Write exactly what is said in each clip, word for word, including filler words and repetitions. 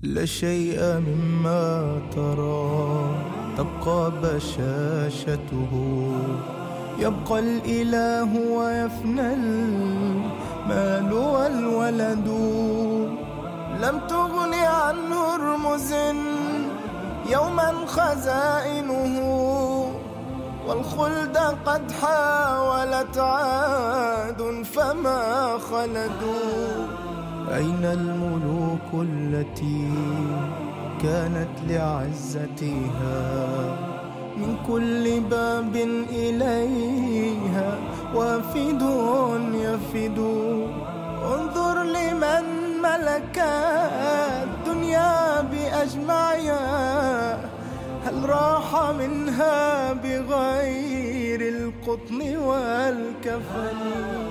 لا شيء مما ترى تبقى بشاشته، يبقى الإله ويفنى المال والولد. لم تغن عنه رمز يوما خزائنه، والخلد قد حاولت عاد فما خلدوا. أين الملوك التي كانت لعزتها من كل باب إليها وافد يفد؟ انظر لمن ملك الدنيا بأجمعها، هل راح منها بغير القطن والكفن؟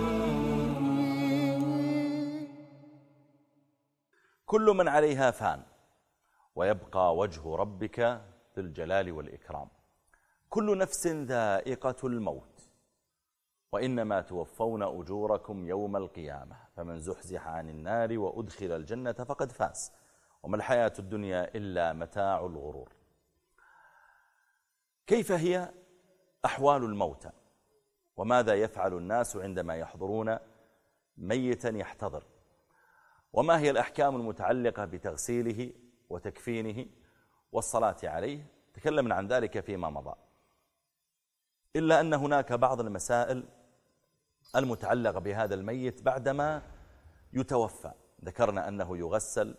كل من عليها فان ويبقى وجه ربك ذو الجلال والإكرام. كل نفس ذائقة الموت وإنما توفون أجوركم يوم القيامة، فمن زحزح عن النار وأدخل الجنة فقد فاز، وما الحياة الدنيا إلا متاع الغرور. كيف هي أحوال الموتى؟ وماذا يفعل الناس عندما يحضرون ميتا يحتضر؟ وما هي الأحكام المتعلقة بتغسيله وتكفينه والصلاة عليه؟ تكلمنا عن ذلك فيما مضى، إلا أن هناك بعض المسائل المتعلقة بهذا الميت بعدما يتوفى. ذكرنا أنه يغسل،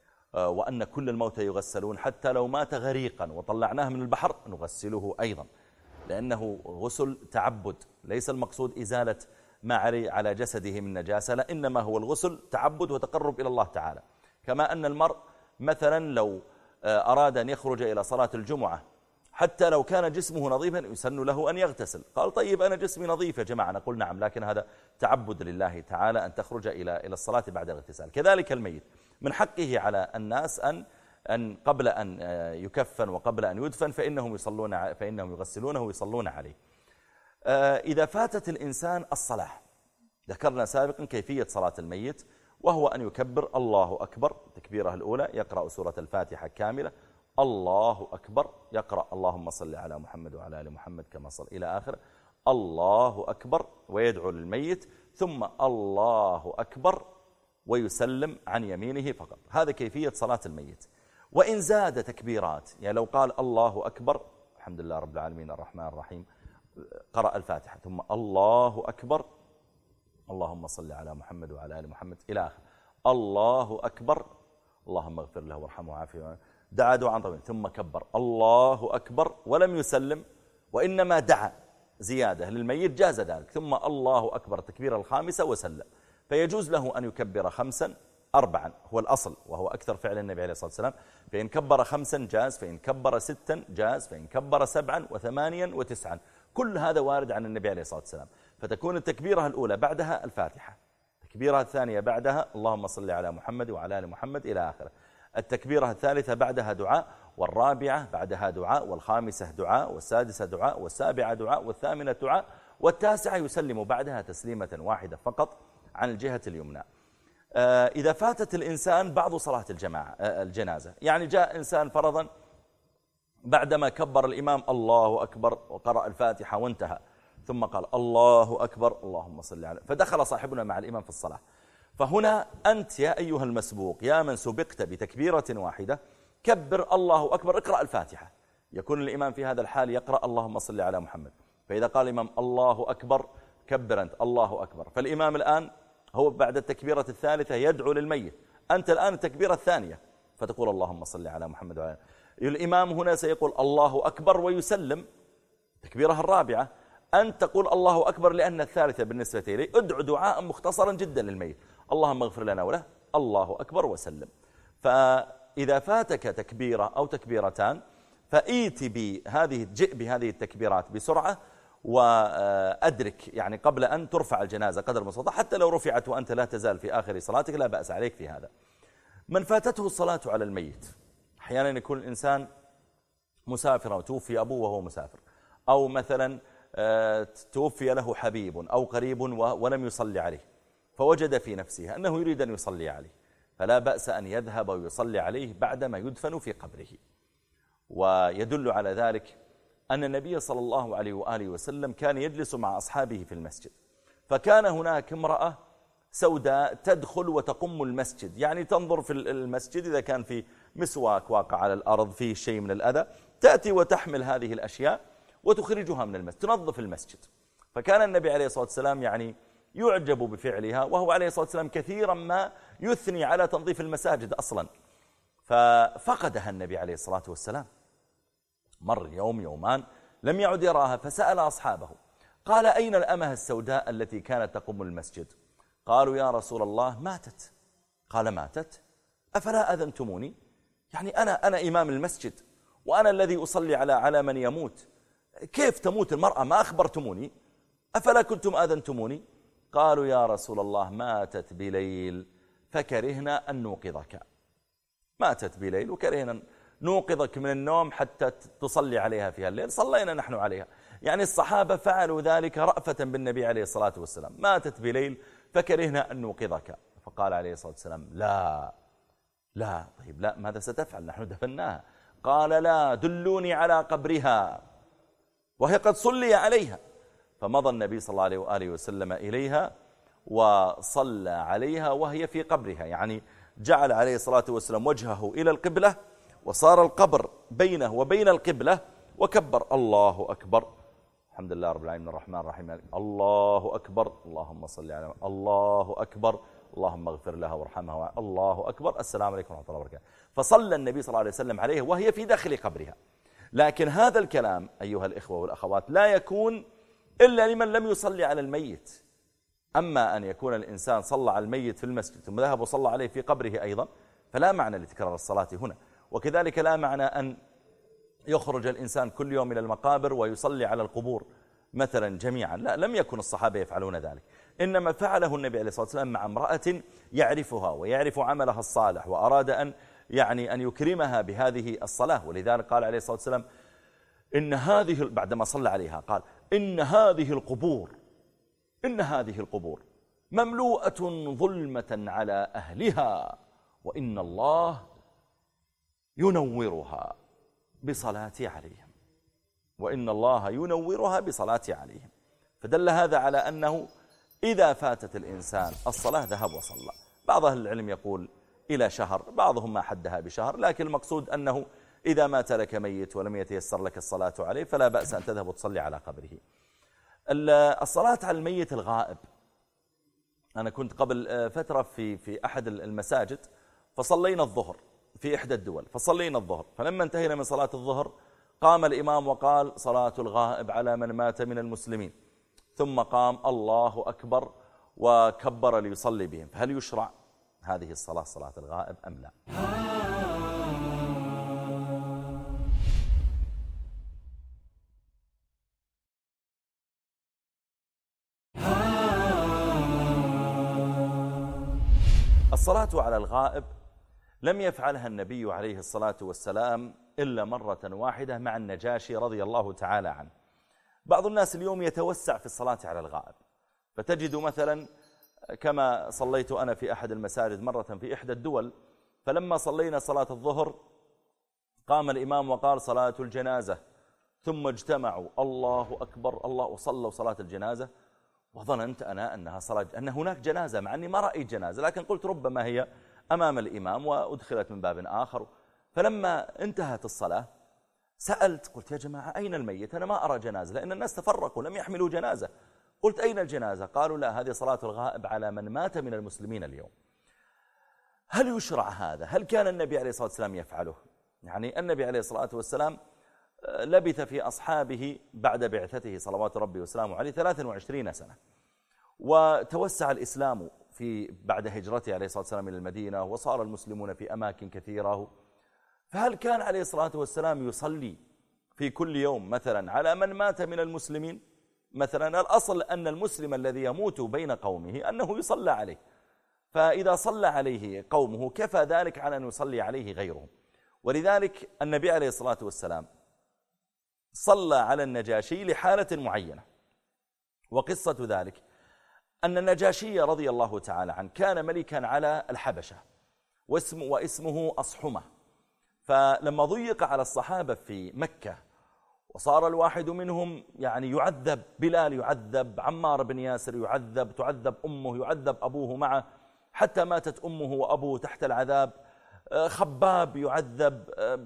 وأن كل الموتى يغسلون، حتى لو مات غريقا وطلعناه من البحر نغسله أيضا، لأنه غسل تعبد، ليس المقصود إزالة ما على جسده من نجاسة، لا، إنما هو الغسل تعبد وتقرب إلى الله تعالى. كما أن المرء مثلا لو أراد أن يخرج إلى صلاة الجمعة حتى لو كان جسمه نظيفا يسن له أن يغتسل. قال طيب أنا جسمي نظيف يا جماعة، نقول نعم، لكن هذا تعبد لله تعالى أن تخرج إلى إلى الصلاة بعد الاغتسال. كذلك الميت من حقه على الناس أن أن قبل أن يكفن وقبل أن يدفن فإنهم يصلون فإنهم يغسلونه ويصلون عليه. إذا فاتت الإنسان الصلاة، ذكرنا سابقا كيفية صلاة الميت، وهو أن يكبر الله أكبر تكبيره الأولى، يقرأ سورة الفاتحة كاملة، الله أكبر، يقرأ اللهم صل على محمد وعلى آل محمد كما صل إلى آخر، الله أكبر، ويدعو للميت، ثم الله أكبر ويسلم عن يمينه فقط. هذا كيفية صلاة الميت. وإن زاد تكبيرات، يعني لو قال الله أكبر الحمد لله رب العالمين الرحمن الرحيم، قرأ الفاتحة ثم الله أكبر اللهم صل على محمد وعلى آل محمد إلى آخر، الله أكبر اللهم اغفر له وارحمه وعافيه، دعا دعاء طويلا ثم كبر الله أكبر ولم يسلم، وإنما دعا زيادة للميت جاز ذلك، ثم الله أكبر التكبيرة الخامسة وسلم. فيجوز له أن يكبر خمسا أربعا هو الأصل، وهو أكثر فعل النبي عليه الصلاة والسلام، فإن كبر خمسا جاز، فإن كبر ستا جاز، فإن كبر سبعا وثمانيا وتسعا، كل هذا وارد عن النبي عليه الصلاة والسلام. فتكون التكبيرة الأولى بعدها الفاتحة، التكبيرة الثانية بعدها اللهم صل على محمد وعلى آل محمد إلى آخره، التكبيرة الثالثة بعدها دعاء، والرابعة بعدها دعاء، والخامسة دعاء، والسادسة دعاء، والسابعة دعاء، والثامنة دعاء، والتاسعة يسلم بعدها تسليمة واحدة فقط عن الجهة اليمنى. إذا فاتت الإنسان بعض صلاة الجماعة الجنازة، يعني جاء إنسان فرضا بعدما كبر الإمام الله أكبر وقرأ الفاتحة وانتهى، ثم قال الله أكبر اللهم صل على، فدخل صاحبنا مع الإمام في الصلاة. فهنا أنت يا أيها المسبوق، يا من سبقت بتكبيرة واحدة، كبر الله أكبر، اقرأ الفاتحة. يكون الإمام في هذا الحال يقرأ اللهم صل على محمد، فإذا قال الإمام الله أكبر كبر أنت الله أكبر، فالإمام الآن هو بعد التكبيرة الثالثة يدعو للميت، أنت الآن التكبيرة الثانية فتقول اللهم صل على محمد وعلى آله. الإمام هنا سيقول الله أكبر ويسلم تكبيرة الرابعة، أنت تقول الله أكبر لأن الثالثة بالنسبة إليه، ادعو دعاء مختصرا جدا للميت، اللهم اغفر لنا وله، الله أكبر وسلم. فإذا فاتك تكبيرة أو تكبيرتان فإيت بهذه جئ بهذه التكبيرات بسرعة، وأدرك يعني قبل أن ترفع الجنازة قدر المستطاع، حتى لو رفعت وأنت لا تزال في آخر صلاتك لا بأس عليك في هذا. من فاتته الصلاة على الميت، أحيانا يكون الإنسان مسافر وتوفي أبوه وهو مسافر، أو مثلا توفي له حبيب أو قريب ولم يصلي عليه، فوجد في نفسه أنه يريد أن يصلي عليه، فلا بأس أن يذهب ويصلي عليه بعدما يدفن في قبره. ويدل على ذلك أن النبي صلى الله عليه وآله وسلم كان يجلس مع أصحابه في المسجد، فكان هناك امرأة سوداء تدخل وتقم المسجد، يعني تنظر في المسجد إذا كان في مسواك واقع على الأرض فيه شيء من الأذى، تأتي وتحمل هذه الأشياء وتخرجها من المسجد، تنظف المسجد. فكان النبي عليه الصلاة والسلام يعني يعجب بفعلها، وهو عليه الصلاة والسلام كثيرا ما يثني على تنظيف المساجد أصلا. ففقدها النبي عليه الصلاة والسلام، مر يوم يومان لم يعد يراها، فسأل أصحابه قال: أين الأمة السوداء التي كانت تقوم المسجد؟ قالوا: يا رسول الله ماتت. قال: ماتت؟ أفلا أذنتموني؟ يعني أنا أنا إمام المسجد وأنا الذي أصلي على على من يموت، كيف تموت المرأة؟ ما أخبرتموني؟ أفلا كنتم آذنتموني؟ قالوا: يا رسول الله ماتت بليل فكرهنا أن نوقظك. ماتت بليل وكرهنا نوقظك من النوم حتى تصلي عليها في الليل، صلينا نحن عليها. يعني الصحابة فعلوا ذلك رأفة بالنبي عليه الصلاة والسلام، ماتت بليل فكرهنا أن نوقظك. فقال عليه الصلاة والسلام: لا لا. طيب لا، ماذا ستفعل؟ نحن دفناها. قال: لا، دلوني على قبرها وهي قد صلي عليها. فمضى النبي صلى الله عليه وآله وسلم إليها وصلى عليها وهي في قبرها، يعني جعل عليه الصلاة والسلام وجهه إلى القبلة وصار القبر بينه وبين القبلة، وكبر: الله أكبر، الحمد لله رب العالمين الرحمن الرحيم، الله أكبر، اللهم صل على، الله أكبر، اللهم اغفر لها وارحمها، الله أكبر، السلام عليكم ورحمة الله وبركاته. فصلى النبي صلى الله عليه وسلم عليه وهي في داخل قبرها. لكن هذا الكلام أيها الإخوة والأخوات لا يكون إلا لمن لم يصلي على الميت. أما أن يكون الإنسان صلى على الميت في المسجد ثم ذهب وصلى عليه في قبره أيضا، فلا معنى لتكرار الصلاة هنا. وكذلك لا معنى أن يخرج الإنسان كل يوم إلى المقابر ويصلي على القبور مثلا جميعا، لا، لم يكن الصحابة يفعلون ذلك، إنما فعله النبي عليه الصلاة والسلام مع امرأة يعرفها ويعرف عملها الصالح، وأراد أن يعني أن يكرمها بهذه الصلاة. ولذلك قال عليه الصلاة والسلام: إن هذه، بعدما صلى عليها قال: إن هذه القبور إن هذه القبور مملوءة ظلمة على أهلها، وإن الله ينورها بصلاة عليهم، وإن الله ينورها بصلاة عليهم. فدل هذا على أنه إذا فاتت الإنسان الصلاة ذهب وصلى. بعض أهل العلم يقول إلى شهر، بعضهم ما حدها بشهر، لكن المقصود أنه إذا مات لك ميت ولم يتيسر لك الصلاة عليه فلا بأس أن تذهب وتصلي على قبره. الصلاة على الميت الغائب، أنا كنت قبل فترة في في أحد المساجد فصلينا الظهر في إحدى الدول، فصلينا الظهر، فلما انتهينا من صلاة الظهر قام الإمام وقال: صلاة الغائب على من مات من المسلمين، ثم قام الله أكبر وكبر ليصلي بهم. فهل يشرع هذه الصلاة صلاة الغائب أم لا؟ الصلاة على الغائب لم يفعلها النبي عليه الصلاة والسلام إلا مرة واحدة مع النجاشي رضي الله تعالى عنه. بعض الناس اليوم يتوسع في الصلاة على الغائب، فتجد مثلا كما صليت أنا في أحد المساجد مرة في إحدى الدول، فلما صلينا صلاة الظهر قام الإمام وقال: صلاة الجنازة، ثم اجتمعوا الله أكبر الله، وصلوا صلاة الجنازة، وظننت أنا أنها صلاة أن هناك جنازة، مع أني ما رأيت جنازة، لكن قلت ربما هي أمام الإمام وأدخلت من باب آخر. فلما انتهت الصلاة سألت، قلت: يا جماعة أين الميت؟ أنا ما أرى جنازة، لأن الناس تفرقوا لم يحملوا جنازة. قلت: أين الجنازة؟ قالوا: لا، هذه صلاة الغائب على من مات من المسلمين اليوم. هل يشرع هذا؟ هل كان النبي عليه الصلاة والسلام يفعله؟ يعني النبي عليه الصلاة والسلام لبث في أصحابه بعد بعثته صلوات ربي وسلامه عليه ثلاث وعشرين سنة، وتوسع الإسلام في بعد هجرته عليه الصلاة والسلام إلى المدينة، وصار المسلمون في أماكن كثيرة. فهل كان عليه الصلاة والسلام يصلي في كل يوم مثلا على من مات من المسلمين؟ مثلا الأصل أن المسلم الذي يموت بين قومه أنه يصلى عليه، فإذا صلى عليه قومه كفى ذلك على أن يصلي عليه غيرهم. ولذلك النبي عليه الصلاة والسلام صلى على النجاشي لحالة معينة، وقصة ذلك أن النجاشي رضي الله تعالى عنه كان ملكا على الحبشة، واسم واسمه أصحمة. فلما ضيق على الصحابة في مكة وصار الواحد منهم يعني يعذب، بلال يعذب، عمار بن ياسر يعذب، تعذب أمه، يعذب أبوه معه حتى ماتت أمه وأبوه تحت العذاب، خباب يعذب،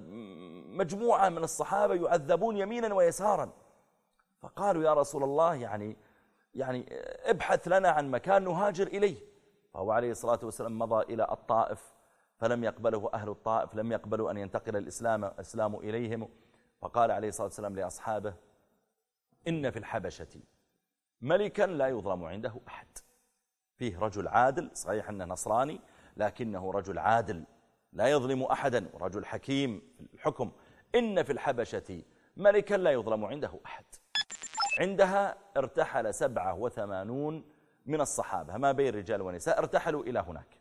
مجموعة من الصحابة يعذبون يمينا ويسارا. فقالوا يا رسول الله يعني يعني ابحث لنا عن مكان نهاجر إليه. فهو عليه الصلاة والسلام مضى إلى الطائف فلم يقبله أهل الطائف، لم يقبلوا أن ينتقل الإسلام الإسلام إليهم. فقال عليه الصلاة والسلام لأصحابه: إن في الحبشة ملكا لا يظلم عنده أحد. فيه رجل عادل، صحيح أنه نصراني لكنه رجل عادل لا يظلم أحدا، ورجل حكيم في الحكم. إن في الحبشة ملكا لا يظلم عنده أحد. عندها ارتحل سبعة وثمانون من الصحابة ما بين رجال ونساء، ارتحلوا إلى هناك.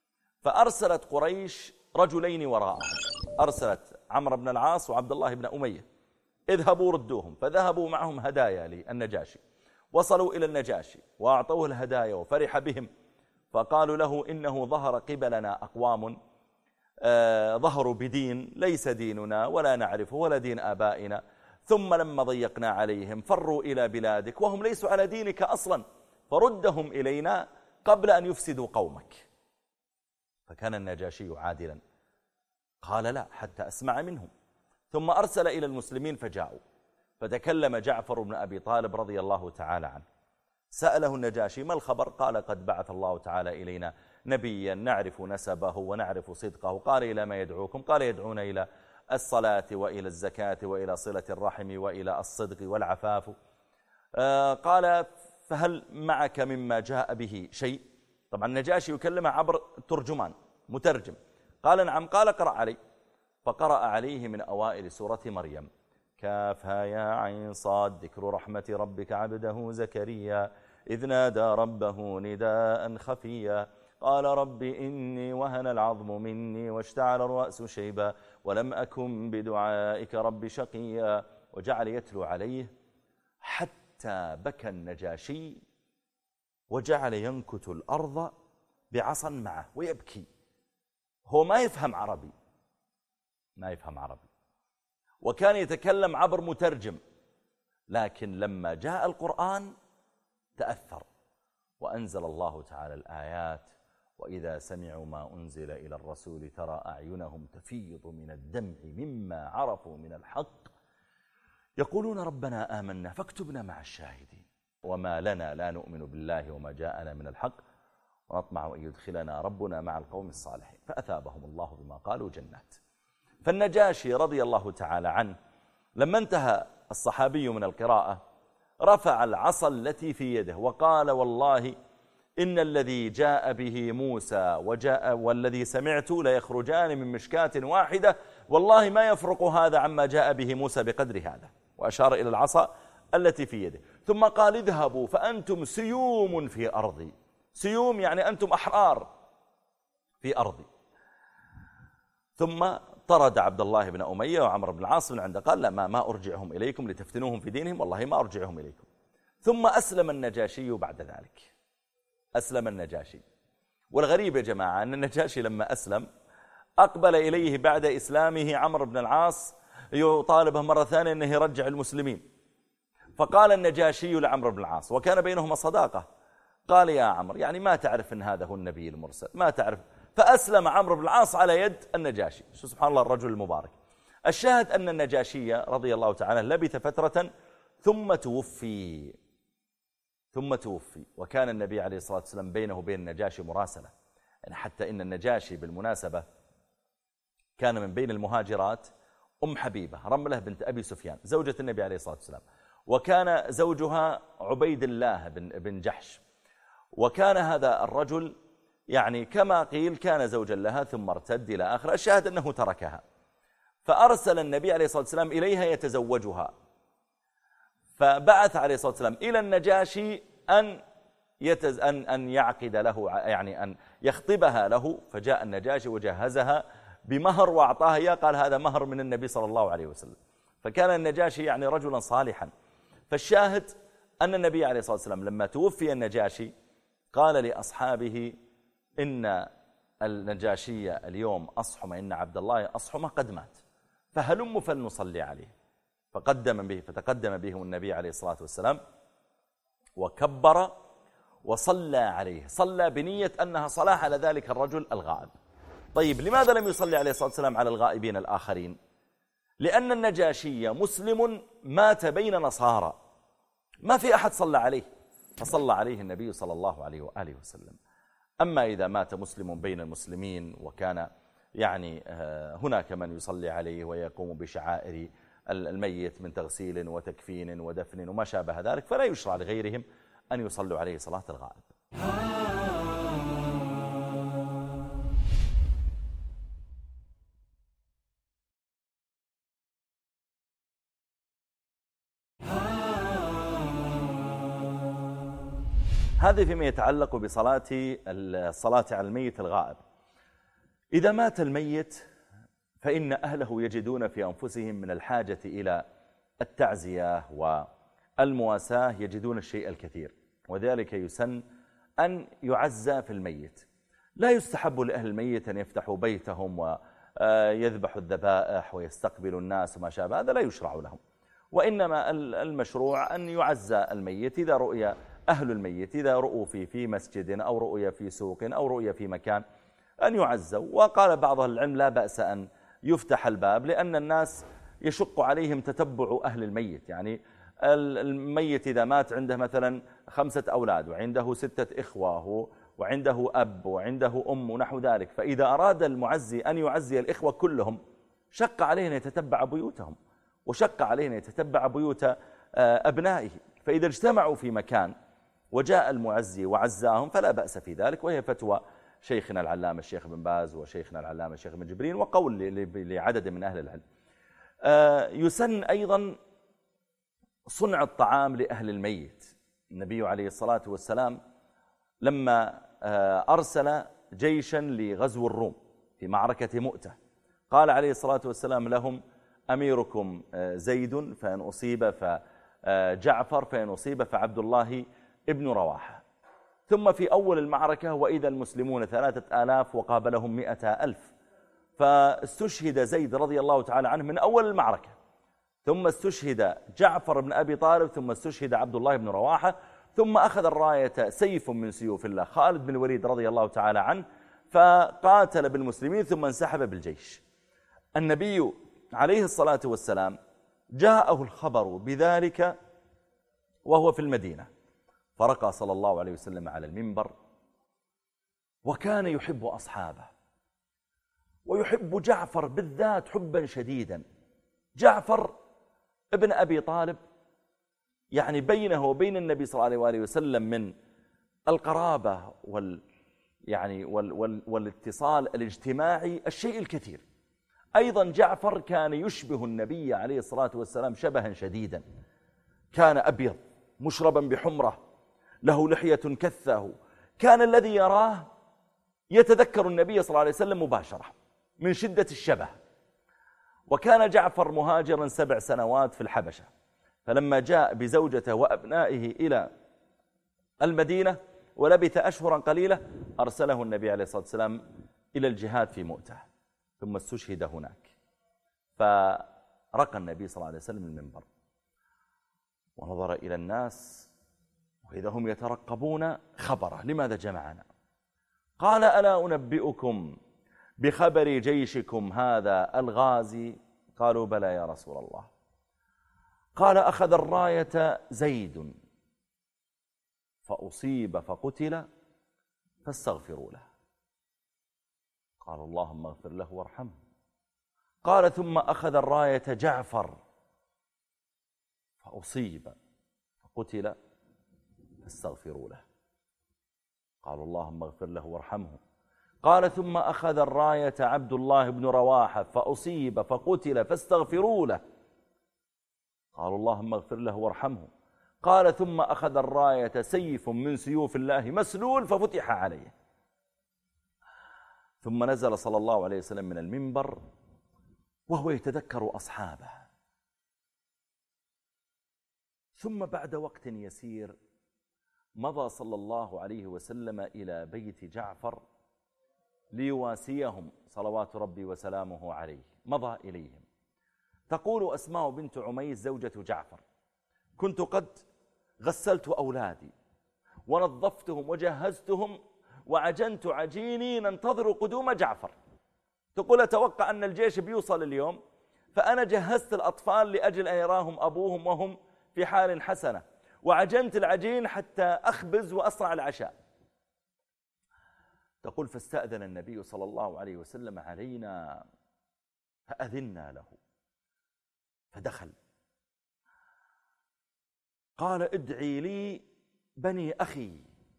فأرسلت قريش رجلين وراءهم، أرسلت عمرو بن العاص وعبد الله بن أمية: اذهبوا ردوهم. فذهبوا معهم هدايا للنجاشي، وصلوا إلى النجاشي وأعطوه الهدايا وفرح بهم. فقالوا له: إنه ظهر قبلنا أقوام آه ظهروا بدين ليس ديننا ولا نعرفه ولا دين آبائنا، ثم لما ضيقنا عليهم فروا إلى بلادك وهم ليسوا على دينك أصلا، فردهم إلينا قبل أن يفسدوا قومك. فكان النجاشي عادلا، قال: لا حتى أسمع منهم. ثم أرسل إلى المسلمين فجاءوا، فتكلم جعفر بن أبي طالب رضي الله تعالى عنه. سأله النجاشي: ما الخبر؟ قال: قد بعث الله تعالى إلينا نبيا نعرف نسبه ونعرف صدقه. قال: إلى ما يدعوكم؟ قال: يدعون إلى الصلاة وإلى الزكاة وإلى صلة الرحم وإلى الصدق والعفاف. آه قال: فهل معك مما جاء به شيء؟ طبعا النجاشي يكلمه عبر ترجمان مترجم. قال: نعم. قال: قرأ علي. فقرأ عليه من أوائل سورة مريم: كافها يا عين صاد ذكر رحمة ربك عبده زكريا إذ نادى ربه نداء خفيا قال: رب إني وهن العظم مني واشتعل الرأس شيبا ولم أكن بدعائك رب شقيا. وجعل يتلو عليه حتى بكى النجاشي وجعل ينكت الأرض بعصا معه ويبكي. هو ما يفهم عربي، ما يفهم عربي، وكان يتكلم عبر مترجم، لكن لما جاء القرآن تأثر. وأنزل الله تعالى الآيات: وإذا سمعوا ما أنزل إلى الرسول ترى أعينهم تفيض من الدمع مما عرفوا من الحق يقولون ربنا آمنا فاكتبنا مع الشاهدين وما لنا لا نؤمن بالله وما جاءنا من الحق ونطمع أن يدخلنا ربنا مع القوم الصالحين. فأثابهم الله بما قالوا جنات. فالنجاشي رضي الله تعالى عنه لما انتهى الصحابي من القراءة رفع العصا التي في يده وقال: والله إن الذي جاء به موسى وجاء والذي سمعت ليخرجان من مشكاة واحدة، والله ما يفرق هذا عما جاء به موسى بقدر هذا. وأشار إلى العصا التي في يده، ثم قال: اذهبوا فأنتم سيوم في أرضي. سيوم يعني أنتم أحرار في أرضي. ثم طرد عبد الله بن أمية وعمر بن العاص من عنده، قال: لا ما, ما أرجعهم إليكم لتفتنوهم في دينهم، والله ما أرجعهم إليكم. ثم أسلم النجاشي بعد ذلك، أسلم النجاشي. والغريب يا جماعة أن النجاشي لما أسلم أقبل إليه بعد إسلامه عمرو بن العاص يطالبه مرة ثانية أنه يرجع المسلمين. فقال النجاشي لعمرو بن العاص وكان بينهما صداقة، قال: يا عمرو يعني ما تعرف أن هذا هو النبي المرسل؟ ما تعرف؟ فأسلم عمرو بن العاص على يد النجاشي. شو سبحان الله الرجل المبارك. الشاهد أن النجاشي رضي الله تعالى لبث فترة ثم توفي ثم توفي وكان النبي عليه الصلاة والسلام بينه وبين النجاشي مراسلة، يعني حتى إن النجاشي بالمناسبة كان من بين المهاجرات أم حبيبة رملة بنت أبي سفيان زوجة النبي عليه الصلاة والسلام، وكان زوجها عبيد الله بن, بن جحش. وكان هذا الرجل يعني كما قيل كان زوجا لها ثم ارتد إلى آخر. الشاهد أنه تركها، فأرسل النبي عليه الصلاة والسلام إليها يتزوجها. فبعث عليه الصلاة والسلام إلى النجاشي أن يتز أن أن يعقد له، يعني أن يخطبها له. فجاء النجاشي وجهزها بمهر وأعطاها إياه، قال: هذا مهر من النبي صلى الله عليه وسلم. فكان النجاشي يعني رجلا صالحا. فالشاهد أن النبي عليه الصلاة والسلام لما توفي النجاشي قال لأصحابه: إن النجاشية اليوم أصحم إن عبد الله أصحم قد مات فهلم فلنصلي عليه. فقدم به فتقدم بهم النبي عليه الصلاة والسلام وكبر وصلى عليه، صلى بنية أنها صلاة على ذلك الرجل الغائب. طيب لماذا لم يصلي عليه الصلاة والسلام على الغائبين الآخرين؟ لأن النجاشي مسلم مات بين نصارى، ما في أحد صلى عليه، فصلى عليه النبي صلى الله عليه وآله وسلم. أما إذا مات مسلم بين المسلمين وكان يعني هناك من يصلي عليه ويقوم بشعائر الميت من تغسيل وتكفين ودفن وما شابه ذلك، فلا يشرع لغيرهم أن يصلوا عليه صلاة الغائب. هذا فيما يتعلق بصلاة الصلاة على الميت الغائب. إذا مات الميت فإن أهله يجدون في أنفسهم من الحاجة إلى التعزية والمواساة، يجدون الشيء الكثير، وذلك يسن أن يعزى في الميت. لا يستحب لأهل الميت أن يفتحوا بيتهم ويذبحوا الذبائح ويستقبلوا الناس وما شابه، هذا لا يشرع لهم. وإنما المشروع أن يعزى الميت إذا رؤي أهل الميت، إذا رؤوا في في مسجد أو رؤيا في سوق أو رؤيا في مكان أن يعزوا. وقال بعض العلم لا بأس أن يفتح الباب، لأن الناس يشق عليهم تتبع أهل الميت. يعني الميت إذا مات عنده مثلا خمسة أولاد وعنده ستة إخوة وعنده أب وعنده أم ونحو ذلك، فإذا أراد المعزي أن يعزي الإخوة كلهم شق عليه أن يتتبع بيوتهم وشق عليه أن يتتبع بيوت أبنائه. فإذا اجتمعوا في مكان وجاء المعزي وعزاهم فلا بأس في ذلك، وهي فتوى شيخنا العلامة الشيخ بن باز وشيخنا العلامة الشيخ بن جبرين وقول لعدد من أهل العلم. يسن أيضا صنع الطعام لأهل الميت. النبي عليه الصلاة والسلام لما أرسل جيشا لغزو الروم في معركة مؤتة قال عليه الصلاة والسلام لهم: أميركم زيد فإن أصيب فجعفر فإن أصيب فعبد الله ابن رواحة. ثم في أول المعركة وإذا المسلمون ثلاثة آلاف وقابلهم مئة ألف، فاستشهد زيد رضي الله تعالى عنه من أول المعركة، ثم استشهد جعفر بن أبي طالب، ثم استشهد عبد الله بن رواحة، ثم أخذ الراية سيف من سيوف الله خالد بن الوليد رضي الله تعالى عنه، فقاتل بالمسلمين ثم انسحب بالجيش. النبي عليه الصلاة والسلام جاءه الخبر بذلك وهو في المدينة، فرقى صلى الله عليه وسلم على المنبر، وكان يحب أصحابه ويحب جعفر بالذات حبا شديدا. جعفر ابن أبي طالب يعني بينه وبين النبي صلى الله عليه وسلم من القرابة وال يعني وال وال والاتصال الاجتماعي الشيء الكثير. أيضا جعفر كان يشبه النبي عليه الصلاة والسلام شبها شديدا، كان أبيض مشربا بحمرة، له لحية كثه، كان الذي يراه يتذكر النبي صلى الله عليه وسلم مباشرة من شدة الشبه. وكان جعفر مهاجرا سبع سنوات في الحبشة، فلما جاء بزوجته وأبنائه إلى المدينة ولبث أشهرا قليلة أرسله النبي عليه الصلاة والسلام إلى الجهاد في مؤتة، ثم استشهد هناك. فرقى النبي صلى الله عليه وسلم المنبر ونظر إلى الناس وإذا هم يترقبون خبره: لماذا جمعنا؟ قال: ألا أنبئكم بخبر جيشكم هذا الغازي؟ قالوا: بلى يا رسول الله. قال: أخذ الراية زيد فأصيب فقتل فاستغفروا له. قالوا: اللهم اغفر له وارحمه. قال: ثم أخذ الراية جعفر فأصيب فقتل فاستغفروا له. قالوا: اللهم اغفر له وارحمه. قال: ثم أخذ الراية عبد الله بن رواحة فأصيب فقتل فاستغفروا له. قالوا: اللهم اغفر له وارحمه. قال: ثم أخذ الراية سيف من سيوف الله مسلول ففتح عليه. ثم نزل صلى الله عليه وسلم من المنبر وهو يتذكر أصحابه. ثم بعد وقت يسير مضى صلى الله عليه وسلم إلى بيت جعفر ليواسيهم صلوات ربي وسلامه عليه. مضى إليهم. تقول أسماء بنت عميس زوجة جعفر: كنت قد غسلت أولادي ونظفتهم وجهزتهم وعجنت عجيني ننتظر قدوم جعفر. تقول أتوقع أن الجيش بيوصل اليوم، فأنا جهزت الأطفال لأجل أن يراهم أبوهم وهم في حال حسنة، وعجنت العجين حتى أخبز وأصنع العشاء. تقول فاستأذن النبي صلى الله عليه وسلم علينا فأذنا له فدخل. قال: ادعي لي بني أخي،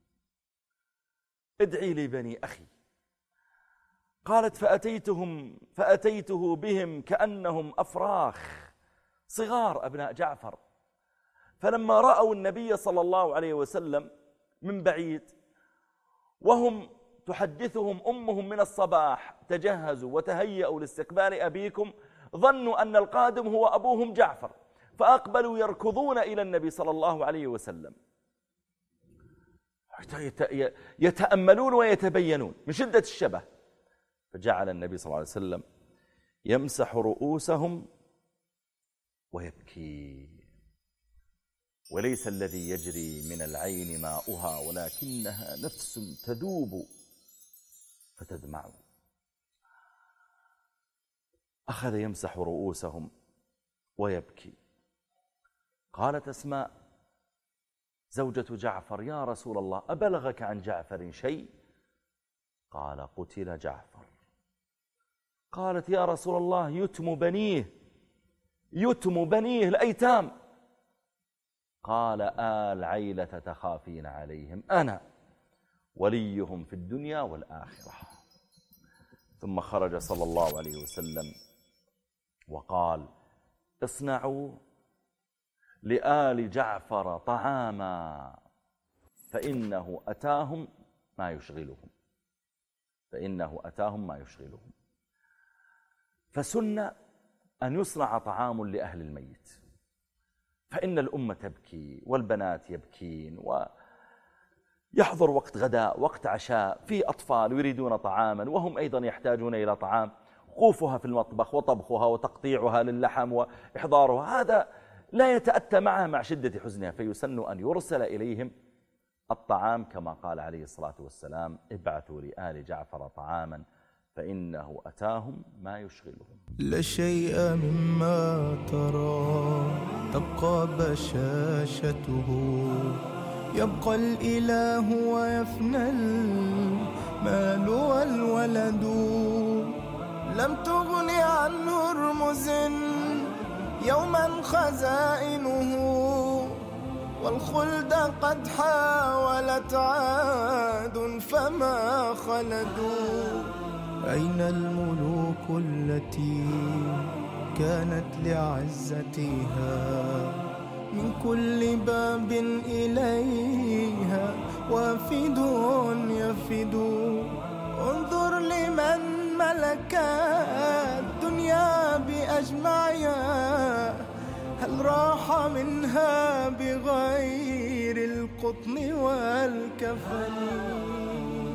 ادعي لي بني أخي. قالت: فأتيتهم فأتيته بهم كأنهم أفراخ صغار أبناء جعفر. فلما رأوا النبي صلى الله عليه وسلم من بعيد وهم تحدثهم أمهم من الصباح: تجهزوا وتهيئوا لاستقبال أبيكم، ظنوا أن القادم هو أبوهم جعفر، فأقبلوا يركضون إلى النبي صلى الله عليه وسلم يتأملون ويتبينون من شدة الشبه. فجعل النبي صلى الله عليه وسلم يمسح رؤوسهم ويبكي: وليس الذي يجري من العين ماؤها ولكنها نفس تذوب فتدمع. أخذ يمسح رؤوسهم ويبكي. قالت أسماء زوجة جعفر: يا رسول الله أبلغك عن جعفر شيء؟ قال: قتل جعفر. قالت: يا رسول الله يتم بنيه يتم بنيه الأيتام. قال: آل عيلة تخافين عليهم، أنا وليهم في الدنيا والآخرة. ثم خرج صلى الله عليه وسلم وقال: اصنعوا لآل جعفر طعاما فإنه أتاهم ما يشغلهم فإنه أتاهم ما يشغلهم. فسن أن يصنع طعام لأهل الميت، فإن الأمة تبكي والبنات يبكين، ويحضر وقت غداء وقت عشاء، في أطفال يريدون طعاما وهم أيضا يحتاجون إلى طعام. وقوفها في المطبخ وطبخها وتقطيعها للحم وإحضارها هذا لا يتأتى معها مع شدة حزنها، فيسن أن يرسل إليهم الطعام كما قال عليه الصلاة والسلام: ابعثوا لآل جعفر طعاما فإنه أتاهم ما يشغلهم. لا شيء مما ترى تبقى بشاشته، يبقى الإله ويفنى المال والولد. لم تغن عنه رمز يوما خزائنه، والخلد قد حاولت عاد فما خلدوا. أين الملوك التي كانت لعزتها من كل باب إليها وافد يفد؟ انظر لمن ملك الدنيا بأجمعها، هل راح منها بغير القطن والكفن؟